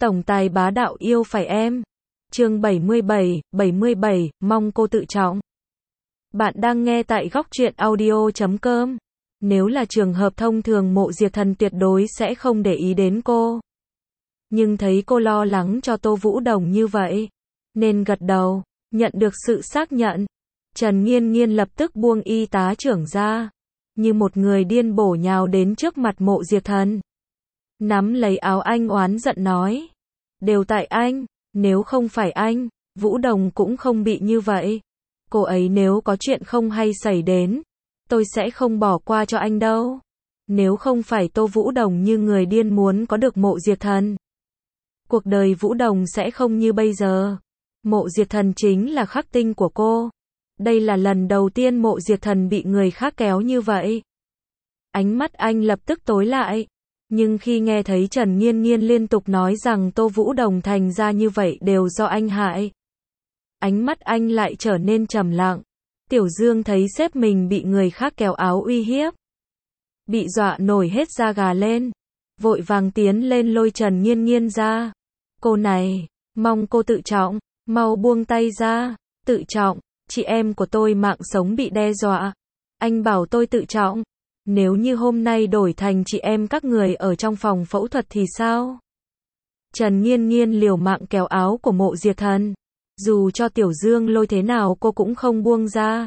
Tổng tài bá đạo yêu phải em. Chương 77, mong cô tự trọng. Bạn đang nghe tại góc truyện audio.com. Nếu là trường hợp thông thường Mộ Diệp Thần tuyệt đối sẽ không để ý đến cô. Nhưng thấy cô lo lắng cho Tô Vũ Đồng như vậy, nên gật đầu, nhận được sự xác nhận. Trần Nghiên Nghiên lập tức buông y tá trưởng ra, như một người điên bổ nhào đến trước mặt Mộ Diệp Thần. Nắm lấy áo anh oán giận nói. Đều tại anh, nếu không phải anh, Vũ Đồng cũng không bị như vậy. Cô ấy nếu có chuyện không hay xảy đến, tôi sẽ không bỏ qua cho anh đâu. Nếu không phải Tô Vũ Đồng như người điên muốn có được Mộ Diệp Thần, cuộc đời Vũ Đồng sẽ không như bây giờ. Mộ Diệp Thần chính là khắc tinh của cô. Đây là lần đầu tiên Mộ Diệp Thần bị người khác kéo như vậy. Ánh mắt anh lập tức tối lại. Nhưng khi nghe thấy Trần Nghiên Nghiên liên tục nói rằng Tô Vũ Đồng thành ra như vậy đều do anh hại, ánh mắt anh lại trở nên trầm lặng. Tiểu Dương thấy sếp mình bị người khác kéo áo uy hiếp, bị dọa nổi hết da gà lên, vội vàng tiến lên lôi Trần Nghiên Nghiên ra. Cô này, mong cô tự trọng, mau buông tay ra. Tự trọng? Chị em của tôi mạng sống bị đe dọa. Anh bảo tôi tự trọng. Nếu như hôm nay đổi thành chị em các người ở trong phòng phẫu thuật thì sao? Trần Nghiên Nghiên liều mạng kéo áo của Mộ Diệp Thần. Dù cho Tiểu Dương lôi thế nào cô cũng không buông ra.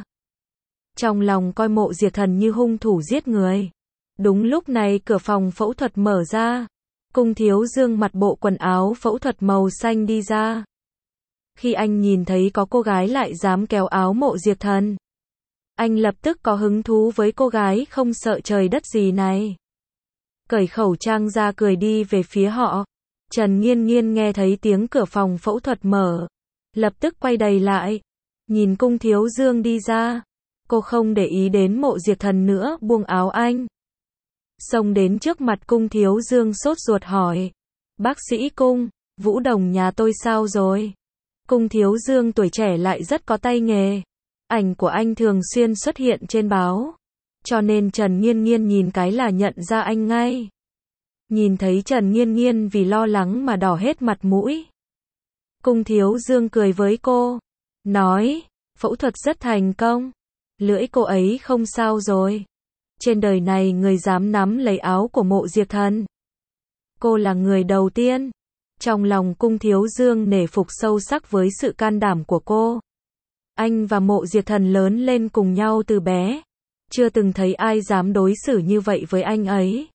Trong lòng coi Mộ Diệp Thần như hung thủ giết người. Đúng lúc này cửa phòng phẫu thuật mở ra. Cung Thiếu Dương mặc bộ quần áo phẫu thuật màu xanh đi ra. Khi anh nhìn thấy có cô gái lại dám kéo áo Mộ Diệp Thần, anh lập tức có hứng thú với cô gái không sợ trời đất gì này. Cởi khẩu trang ra cười đi về phía họ. Trần Nghiên Nghiên nghe thấy tiếng cửa phòng phẫu thuật mở, lập tức quay đầy lại, nhìn Cung Thiếu Dương đi ra. Cô không để ý đến Mộ Diệp Thần nữa, buông áo anh, xông đến trước mặt Cung Thiếu Dương sốt ruột hỏi. Bác sĩ Cung, Vũ Đồng nhà tôi sao rồi? Cung Thiếu Dương tuổi trẻ lại rất có tay nghề. Ảnh của anh thường xuyên xuất hiện trên báo, cho nên Trần Nghiên Nghiên nhìn cái là nhận ra anh ngay. Nhìn thấy Trần Nghiên Nghiên vì lo lắng mà đỏ hết mặt mũi, Cung Thiếu Dương cười với cô, nói, phẫu thuật rất thành công, lưỡi cô ấy không sao rồi. Trên đời này người dám nắm lấy áo của Mộ Diệp Thần, cô là người đầu tiên. Trong lòng Cung Thiếu Dương nể phục sâu sắc với sự can đảm của cô. Anh và Mộ Diệp Thần lớn lên cùng nhau từ bé, chưa từng thấy ai dám đối xử như vậy với anh ấy.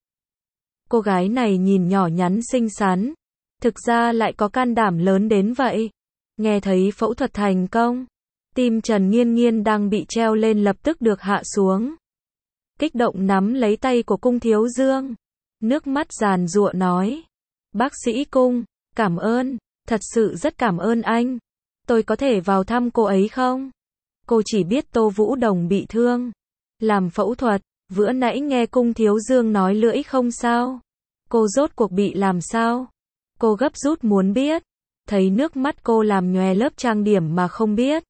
Cô gái này nhìn nhỏ nhắn xinh xắn, thực ra lại có can đảm lớn đến vậy. Nghe thấy phẫu thuật thành công, tim Trần Nghiên Nghiên đang bị treo lên lập tức được hạ xuống. Kích động nắm lấy tay của Cung Thiếu Dương, nước mắt giàn giụa nói, bác sĩ Cung, cảm ơn, thật sự rất cảm ơn anh. Tôi có thể vào thăm cô ấy không? Cô chỉ biết Tô Vũ Đồng bị thương, làm phẫu thuật. Vừa nãy nghe Cung Thiếu Dương nói lưỡi không sao. Cô rốt cuộc bị làm sao? Cô gấp rút muốn biết. Thấy nước mắt cô làm nhòe lớp trang điểm mà không biết.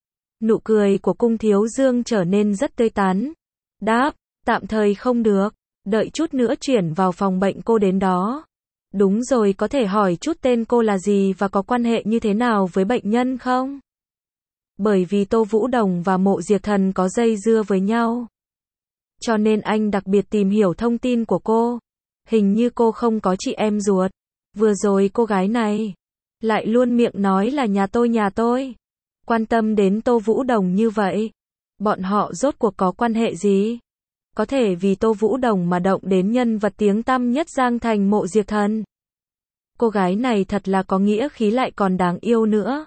Nụ cười của Cung Thiếu Dương trở nên rất tươi tắn. Đáp, tạm thời không được. Đợi chút nữa chuyển vào phòng bệnh cô đến đó. Đúng rồi, có thể hỏi chút tên cô là gì và có quan hệ như thế nào với bệnh nhân không? Bởi vì Tô Vũ Đồng và Mộ Diệp Thần có dây dưa với nhau, cho nên anh đặc biệt tìm hiểu thông tin của cô. Hình như cô không có chị em ruột. Vừa rồi cô gái này lại luôn miệng nói là nhà tôi. Quan tâm đến Tô Vũ Đồng như vậy. Bọn họ rốt cuộc có quan hệ gì? Có thể vì Tô Vũ Đồng mà động đến nhân vật tiếng tăm nhất Giang Thành Mộ Diệp Thần. Cô gái này thật là có nghĩa khí lại còn đáng yêu nữa.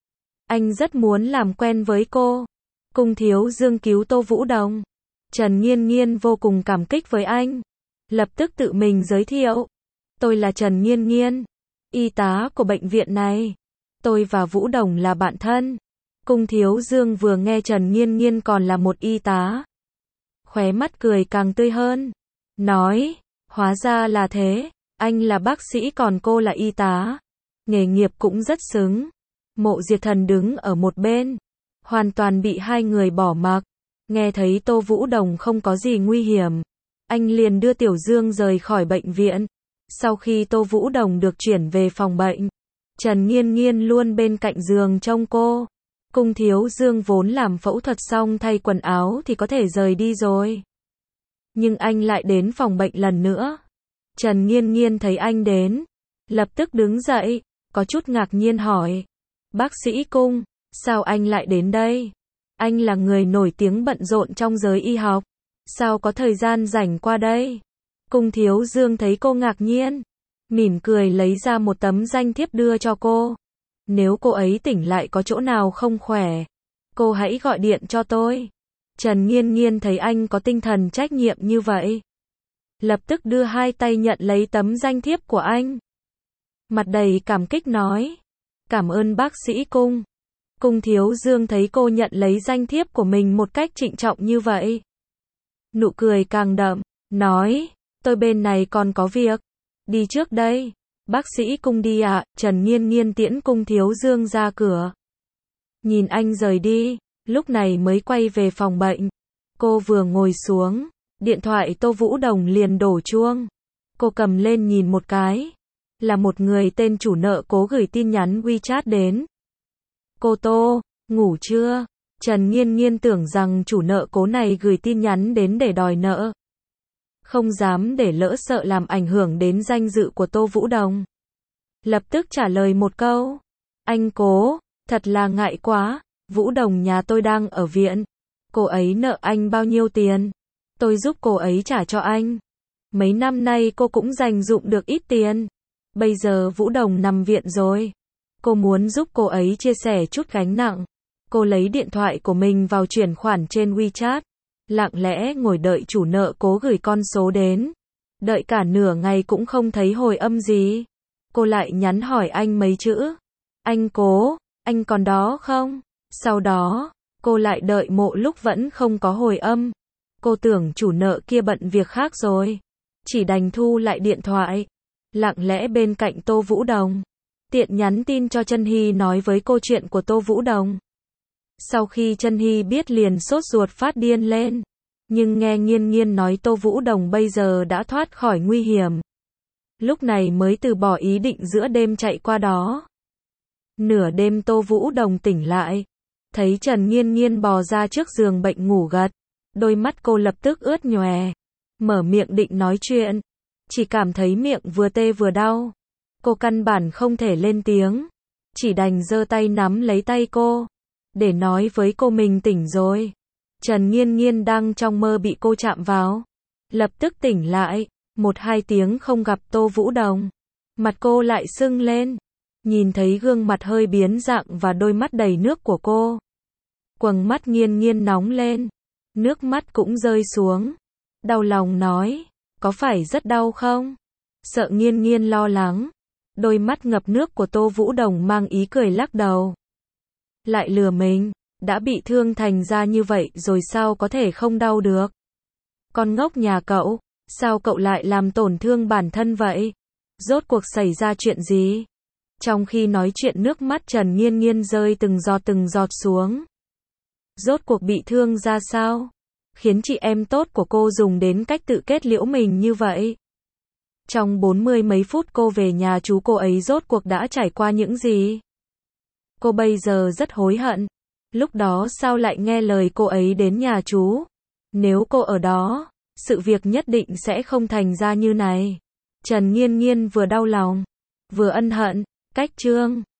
Anh rất muốn làm quen với cô. Cung Thiếu Dương cứu Tô Vũ Đồng. Trần Nghiên Nghiên vô cùng cảm kích với anh. Lập tức tự mình giới thiệu. Tôi là Trần Nghiên Nghiên, y tá của bệnh viện này. Tôi và Vũ Đồng là bạn thân. Cung Thiếu Dương vừa nghe Trần Nghiên Nghiên còn là một y tá, khóe mắt cười càng tươi hơn. Nói, hóa ra là thế. Anh là bác sĩ còn cô là y tá. Nghề nghiệp cũng rất xứng. Mộ Diệp Thần đứng ở một bên, hoàn toàn bị hai người bỏ mặc. Nghe thấy Tô Vũ Đồng không có gì nguy hiểm, anh liền đưa Tiểu Dương rời khỏi bệnh viện. Sau khi Tô Vũ Đồng được chuyển về phòng bệnh, Trần Nghiên Nghiên luôn bên cạnh giường trông cô. Cung Thiếu Dương vốn làm phẫu thuật xong thay quần áo thì có thể rời đi rồi. Nhưng anh lại đến phòng bệnh lần nữa. Trần Nghiên Nghiên thấy anh đến, lập tức đứng dậy, có chút ngạc nhiên hỏi. Bác sĩ Cung, sao anh lại đến đây? Anh là người nổi tiếng bận rộn trong giới y học. Sao có thời gian rảnh qua đây? Cung Thiếu Dương thấy cô ngạc nhiên, mỉm cười lấy ra một tấm danh thiếp đưa cho cô. Nếu cô ấy tỉnh lại có chỗ nào không khỏe, cô hãy gọi điện cho tôi. Trần Nghiên Nghiên thấy anh có tinh thần trách nhiệm như vậy, lập tức đưa hai tay nhận lấy tấm danh thiếp của anh. Mặt đầy cảm kích nói, cảm ơn bác sĩ Cung. Cung Thiếu Dương thấy cô nhận lấy danh thiếp của mình một cách trịnh trọng như vậy, nụ cười càng đậm, nói, tôi bên này còn có việc, đi trước đây. Bác sĩ Cung đi ạ. Trần Nghiên Nghiên tiễn Cung Thiếu Dương ra cửa. Nhìn anh rời đi, lúc này mới quay về phòng bệnh. Cô vừa ngồi xuống, điện thoại Tô Vũ Đồng liền đổ chuông. Cô cầm lên nhìn một cái, là một người tên chủ nợ cố gửi tin nhắn WeChat đến. Cô Tô, ngủ chưa? Trần Nghiên Nghiên tưởng rằng chủ nợ cố này gửi tin nhắn đến để đòi nợ. Không dám để lỡ sợ làm ảnh hưởng đến danh dự của Tô Vũ Đồng. Lập tức trả lời một câu. Anh Cố, thật là ngại quá, Vũ Đồng nhà tôi đang ở viện. Cô ấy nợ anh bao nhiêu tiền? Tôi giúp cô ấy trả cho anh. Mấy năm nay cô cũng dành dụm được ít tiền. Bây giờ Vũ Đồng nằm viện rồi. Cô muốn giúp cô ấy chia sẻ chút gánh nặng. Cô lấy điện thoại của mình vào chuyển khoản trên WeChat. Lặng lẽ ngồi đợi chủ nợ cố gửi con số đến. Đợi cả nửa ngày cũng không thấy hồi âm gì. Cô lại nhắn hỏi anh mấy chữ. Anh Cố, anh còn đó không? Sau đó, cô lại đợi một lúc vẫn không có hồi âm. Cô tưởng chủ nợ kia bận việc khác rồi. Chỉ đành thu lại điện thoại. Lặng lẽ bên cạnh Tô Vũ Đồng. Tiện nhắn tin cho Chân Hy nói với cô chuyện của Tô Vũ Đồng. Sau khi Chân Hy biết liền sốt ruột phát điên lên. Nhưng nghe Nghiên Nghiên nói Tô Vũ Đồng bây giờ đã thoát khỏi nguy hiểm. Lúc này mới từ bỏ ý định giữa đêm chạy qua đó. Nửa đêm Tô Vũ Đồng tỉnh lại. Thấy Trần Nghiên Nghiên bò ra trước giường bệnh ngủ gật. Đôi mắt cô lập tức ướt nhòe. Mở miệng định nói chuyện. Chỉ cảm thấy miệng vừa tê vừa đau. Cô căn bản không thể lên tiếng. Chỉ đành giơ tay nắm lấy tay cô. Để nói với cô mình tỉnh rồi. Trần Nghiên Nghiên đang trong mơ bị cô chạm vào. Lập tức tỉnh lại. 1-2 tiếng không gặp Tô Vũ Đồng. Mặt cô lại sưng lên. Nhìn thấy gương mặt hơi biến dạng và đôi mắt đầy nước của cô. Quầng mắt Nghiên Nghiên nóng lên. Nước mắt cũng rơi xuống. Đau lòng nói. Có phải rất đau không? Sợ Nghiên Nghiên lo lắng. Đôi mắt ngập nước của Tô Vũ Đồng mang ý cười lắc đầu. Lại lừa mình. Đã bị thương thành ra như vậy rồi sao có thể không đau được? Con ngốc nhà cậu. Sao cậu lại làm tổn thương bản thân vậy? Rốt cuộc xảy ra chuyện gì? Trong khi nói chuyện nước mắt Trần Nghiên Nghiên rơi từng giọt xuống. Rốt cuộc bị thương ra sao? Khiến chị em tốt của cô dùng đến cách tự kết liễu mình như vậy. Trong 40 mấy phút cô về nhà chú cô ấy rốt cuộc đã trải qua những gì? Cô bây giờ rất hối hận. Lúc đó sao lại nghe lời cô ấy đến nhà chú? Nếu cô ở đó, sự việc nhất định sẽ không thành ra như này. Trần Nghiên Nghiên vừa đau lòng, vừa ân hận. Cách chương